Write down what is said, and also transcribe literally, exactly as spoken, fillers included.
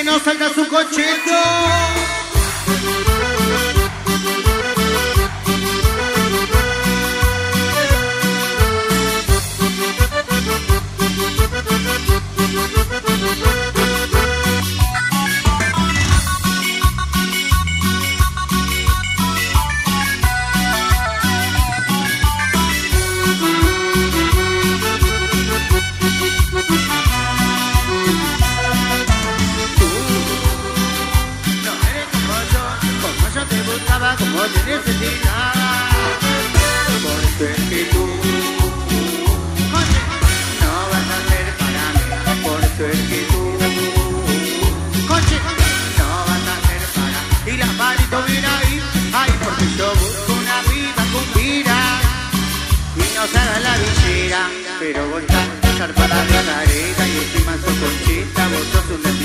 que no salga su cochito. Como te necesitaba, por eso es que tú no vas a ser para mí, por eso es que tú coche, no vas a ser para. Y la marito viene ahí, ay, porque yo busco una vida con vida y no se haga la visera, pero vos estás zarpada de careta y encima sos conchita, vos sos un